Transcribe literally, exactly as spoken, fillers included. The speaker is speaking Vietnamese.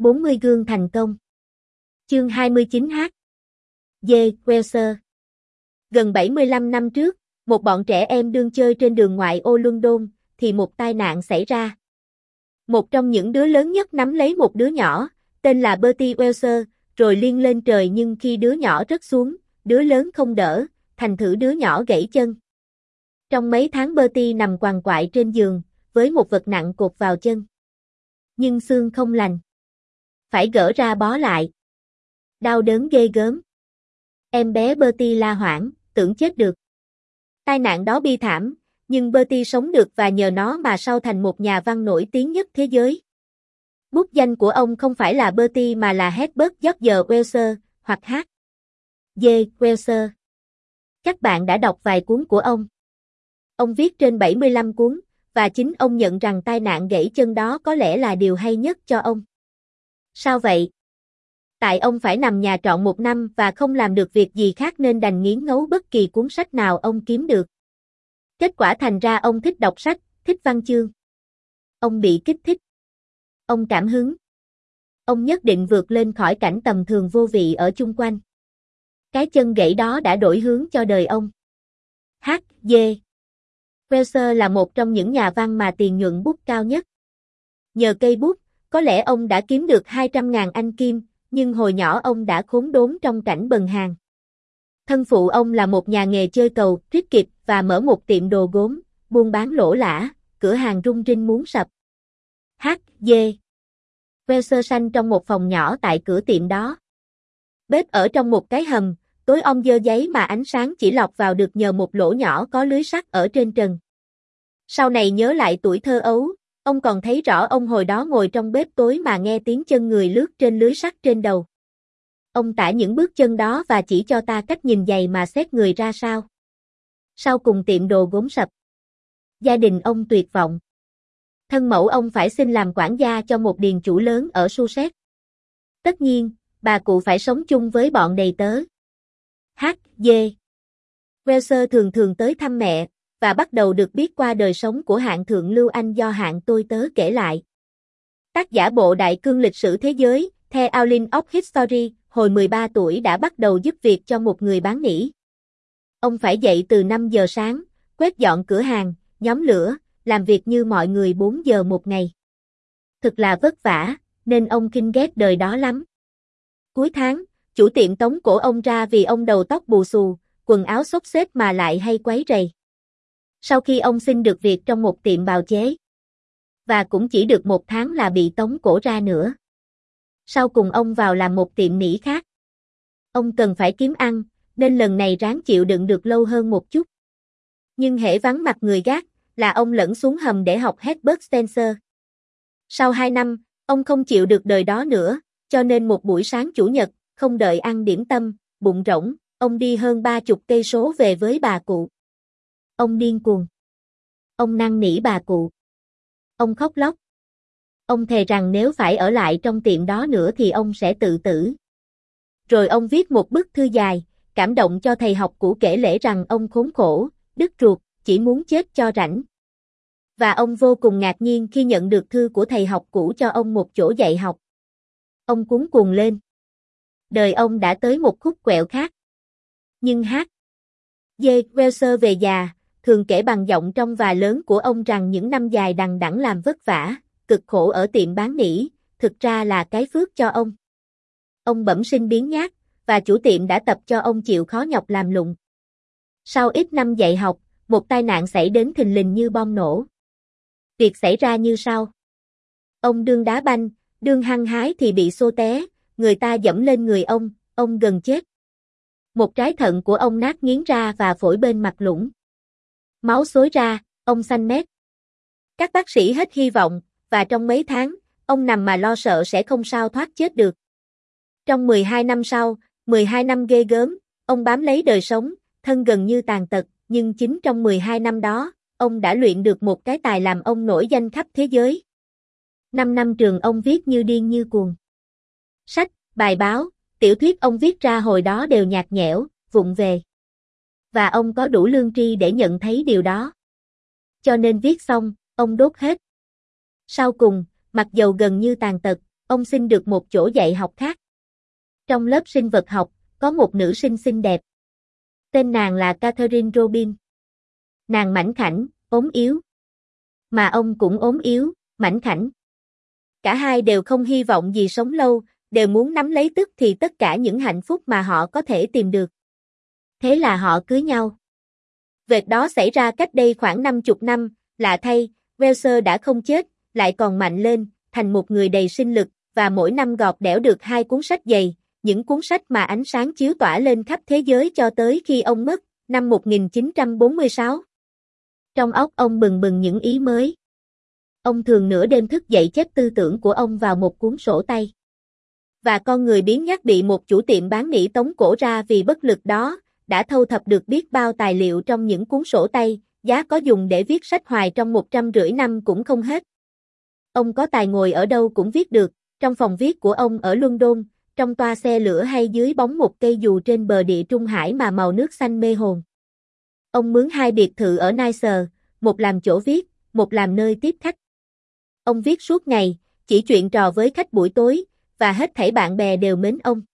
bốn mươi gương thành công. Chương hai mươi chín H. D. Welser. Gần bảy mươi lăm năm trước, một bọn trẻ em đương chơi trên đường ngoại ô London, thì một tai nạn xảy ra. Một trong những đứa lớn nhất nắm lấy một đứa nhỏ, tên là Bertie Welser, rồi liêng lên trời, nhưng khi đứa nhỏ rớt xuống, đứa lớn không đỡ, thành thử đứa nhỏ gãy chân. Trong mấy tháng Bertie nằm quằn quại trên giường, với một vật nặng cột vào chân. Nhưng xương không lành. Phải gỡ ra bó lại. Đau đớn ghê gớm. Em bé Bertie la hoảng, tưởng chết được. Tai nạn đó bi thảm, nhưng Bertie sống được và nhờ nó mà sau thành một nhà văn nổi tiếng nhất thế giới. Bút danh của ông không phải là Bertie mà là Herbert George Welser, hoặc H. D. Welser. Các bạn đã đọc vài cuốn của ông. Ông viết trên bảy mươi lăm cuốn, và chính ông nhận rằng tai nạn gãy chân đó có lẽ là điều hay nhất cho ông. Sao vậy? Tại ông phải nằm nhà trọn một năm và không làm được việc gì khác nên đành nghiến ngấu bất kỳ cuốn sách nào ông kiếm được. Kết quả thành ra ông thích đọc sách, thích văn chương. Ông bị kích thích. Ông cảm hứng. Ông nhất định vượt lên khỏi cảnh tầm thường vô vị ở chung quanh. Cái chân gãy đó đã đổi hướng cho đời ông. H. D. Welser là một trong những nhà văn mà tiền nhuận bút cao nhất. Nhờ cây bút, có lẽ ông đã kiếm được hai trăm ngàn Anh kim, nhưng hồi nhỏ ông đã khốn đốn trong cảnh bần hàn. Thân phụ ông là một nhà nghề chơi cầu, cricket và mở một tiệm đồ gốm, buôn bán lỗ lã, cửa hàng rung rinh muốn sập. H. D. Welser sanh trong một phòng nhỏ tại cửa tiệm đó. Bếp ở trong một cái hầm, tối om dơ giấy mà ánh sáng chỉ lọt vào được nhờ một lỗ nhỏ có lưới sắt ở trên trần. Sau này nhớ lại tuổi thơ ấu, ông còn thấy rõ ông hồi đó ngồi trong bếp tối mà nghe tiếng chân người lướt trên lưới sắt trên đầu. Ông tả những bước chân đó và chỉ cho ta cách nhìn giày mà xét người ra sao. Sau cùng tiệm đồ gốm sập. Gia đình ông tuyệt vọng. Thân mẫu ông phải xin làm quản gia cho một điền chủ lớn ở Sussex. Tất nhiên, bà cụ phải sống chung với bọn đầy tớ. H. D. Welser thường thường tới thăm mẹ, và bắt đầu được biết qua đời sống của hạng thượng lưu Anh do hạng tôi tớ kể lại. Tác giả bộ Đại cương lịch sử thế giới, The Outline of History, hồi mười ba tuổi đã bắt đầu giúp việc cho một người bán nỉ. Ông phải dậy từ năm giờ sáng, quét dọn cửa hàng, nhóm lửa, làm việc như mọi người bốn giờ một ngày. Thực là vất vả, nên ông kinh ghét đời đó lắm. Cuối tháng, chủ tiệm tống cổ ông ra vì ông đầu tóc bù xù, quần áo xốc xếch mà lại hay quấy rầy. Sau khi ông xin được việc trong một tiệm bào chế, và cũng chỉ được một tháng là bị tống cổ ra nữa. Sau cùng ông vào làm một tiệm nỉ khác. Ông cần phải kiếm ăn, nên lần này ráng chịu đựng được lâu hơn một chút. Nhưng hễ vắng mặt người gác, là ông lẫn xuống hầm để học Herbert Spencer. Sau hai năm, ông không chịu được đời đó nữa, cho nên một buổi sáng chủ nhật, không đợi ăn điểm tâm, bụng rỗng, ông đi hơn ba chục cây số về với bà cụ. Ông điên cuồng. Ông năn nỉ bà cụ. Ông khóc lóc. Ông thề rằng nếu phải ở lại trong tiệm đó nữa thì ông sẽ tự tử. Rồi ông viết một bức thư dài, cảm động cho thầy học cũ kể lể rằng ông khốn khổ, đứt ruột, chỉ muốn chết cho rảnh. Và ông vô cùng ngạc nhiên khi nhận được thư của thầy học cũ cho ông một chỗ dạy học. Ông cuống cuồng lên. Đời ông đã tới một khúc quẹo khác. Nhưng H. D. Welser về già, thường kể bằng giọng trong và lớn của ông rằng những năm dài đằng đẵng làm vất vả, cực khổ ở tiệm bán nỉ, thực ra là cái phước cho ông. Ông bẩm sinh biếng nhác, và chủ tiệm đã tập cho ông chịu khó nhọc làm lụng. Sau ít năm dạy học, một tai nạn xảy đến thình lình như bom nổ. Việc xảy ra như sau. Ông đương đá banh, đương hăng hái thì bị xô té, người ta dẫm lên người ông, ông gần chết. Một trái thận của ông nát nghiến ra và phổi bên mặt lũng. Máu xối ra, ông xanh mét. Các bác sĩ hết hy vọng, và trong mấy tháng, ông nằm mà lo sợ sẽ không sao thoát chết được. Trong mười hai năm sau, mười hai năm ghê gớm, ông bám lấy đời sống, thân gần như tàn tật, nhưng chính trong mười hai năm đó, ông đã luyện được một cái tài làm ông nổi danh khắp thế giới. Năm năm trường ông viết như điên như cuồng. Sách, bài báo, tiểu thuyết ông viết ra hồi đó đều nhạt nhẽo, vụng về. Và ông có đủ lương tri để nhận thấy điều đó. Cho nên viết xong, ông đốt hết. Sau cùng, mặc dầu gần như tàn tật, Ông xin được một chỗ dạy học khác. Trong lớp sinh vật học, có một nữ sinh xinh đẹp. Tên nàng là Catherine Robin. Nàng mảnh khảnh, ốm yếu. Mà ông cũng ốm yếu, mảnh khảnh. Cả hai đều không hy vọng gì sống lâu, đều muốn nắm lấy tức thì tất cả những hạnh phúc mà họ có thể tìm được. Thế là họ cưới nhau. Việc đó xảy ra cách đây khoảng năm chục năm, lạ thay, Welser đã không chết, lại còn mạnh lên, thành một người đầy sinh lực, và mỗi năm gọt đẽo được hai cuốn sách dày, những cuốn sách mà ánh sáng chiếu tỏa lên khắp thế giới cho tới khi ông mất, năm một nghìn chín trăm bốn mươi sáu. Trong óc ông bừng bừng những ý mới. Ông thường nửa đêm thức dậy chép tư tưởng của ông vào một cuốn sổ tay. Và con người biếng nhác bị một chủ tiệm bán nỉ tống cổ ra vì bất lực đó, đã thâu thập được biết bao tài liệu trong những cuốn sổ tay, giá có dùng để viết sách hoài trong một trăm rưỡi năm cũng không hết. Ông có tài ngồi ở đâu cũng viết được, trong phòng viết của ông ở London, trong toa xe lửa hay dưới bóng một cây dù trên bờ địa Trung Hải mà màu nước xanh mê hồn. Ông mướn hai biệt thự ở Nice, một làm chỗ viết, một làm nơi tiếp khách. Ông viết suốt ngày, chỉ chuyện trò với khách buổi tối, và hết thảy bạn bè đều mến ông.